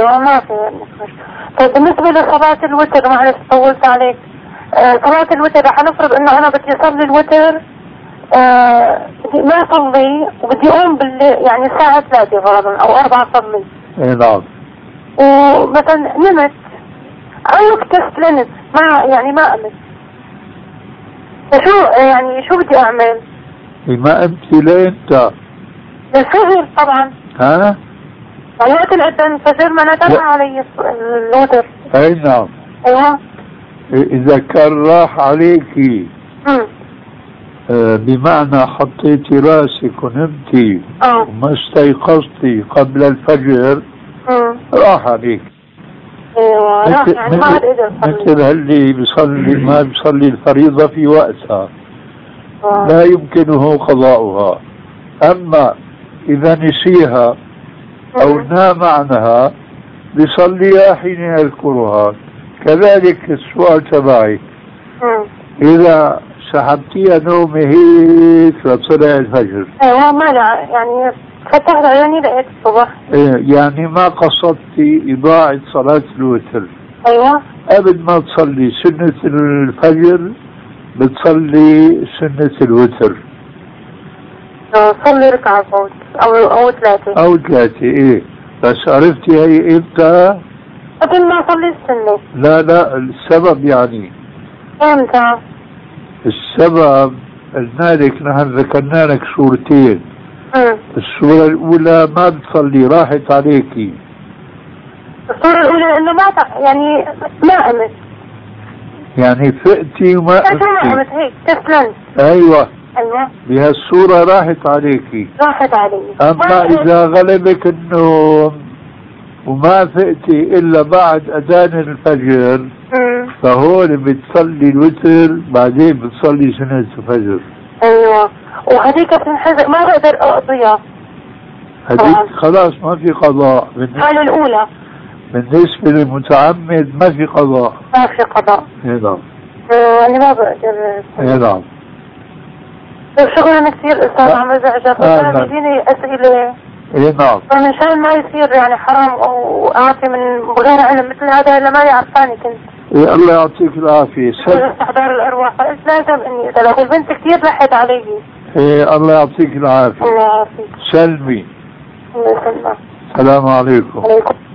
ايوه ما في نقاش. طيب بالنسبة لصلاة الوتر، معلش طولت عليك. صلاة الوتر رح نفرض انه انا بدي اصلي الوتر، بدي ما اصلي وبدي اقوم يعني الساعة 3 فرضا او 4 اصلي. اي نعم. ومثلا نمت او اكتسلنت ما قمت، فشو يعني شو بدي اعمل؟ ما قمتي ليه انت؟ للفجر طبعا. ها؟ وقت الأذان الفجر ما ندم علي الوتر. اي نعم. ايوه. اذا كان راح عليكي بمعنى حطيتي راسك ونمتي وما استيقظتي قبل الفجر راح عليك. ايوه راح يعني ما عاد قدر مثل اللي ما بيصلي الفريضة في وقتها لا يمكنه قضاؤها. اما اذا نسيها او نام عنها بيصليها حين يذكرها. كذلك السؤال تبعي، اذا سحبتيها نومه هيك لطلع الفجر، ايوه ما يعني فتحت عيوني لقيت الصبح، يعني ما قصدتي اضاعة صلاة الوتر. ايوه. قبل ما تصلي سنة الفجر بتصلي سنة الوتر. صلي ركعة فوت او 3 او 3. ايه بس عرفتي هي امتى؟ قبل ما اصلي السنة. لا السبب يعني امتى؟ السبب قلنا لك، نحن ذكرنا لك صورتين. الصورة الأولى ما بتصلي راحت عليكي. الصورة الأولى إنه يعني ما قمت. يعني فقتي وما قمتي. ما قمت هيك تسلمت. أيوة. أيوة. بهالصورة راحت عليكي. راحت علي. أما إذا غلبك النوم وما فقتي إلا بعد أذان الفجر فهون بتصلي الوتر بعدين بتصلي سنة الفجر. أيوة. وهذيك بتنحزق ما بقدر أقضيها. هذيك خلاص ما في قضاء. الحالة الأولى بالنسبة للمتعمد ما في قضاء. ما في قضاء. نعم. أنا ما بقدر. نعم. شكرا كثير أستاذ عمرو زعجة. بيجيني أسئلة. نعم. فمن شان ما يصير يعني حرام أو أعطي من غير علم مثل هذا اللي ما يعرفاني كنت. الله يعطيك العافية. استحضار الأرواح فقلت لازم إني أسألك. البنت كثير لحت علي. الله يعطيك العافية. الله يعافيك. سلمي. الله يسلمك. السلام عليكم. عليكم.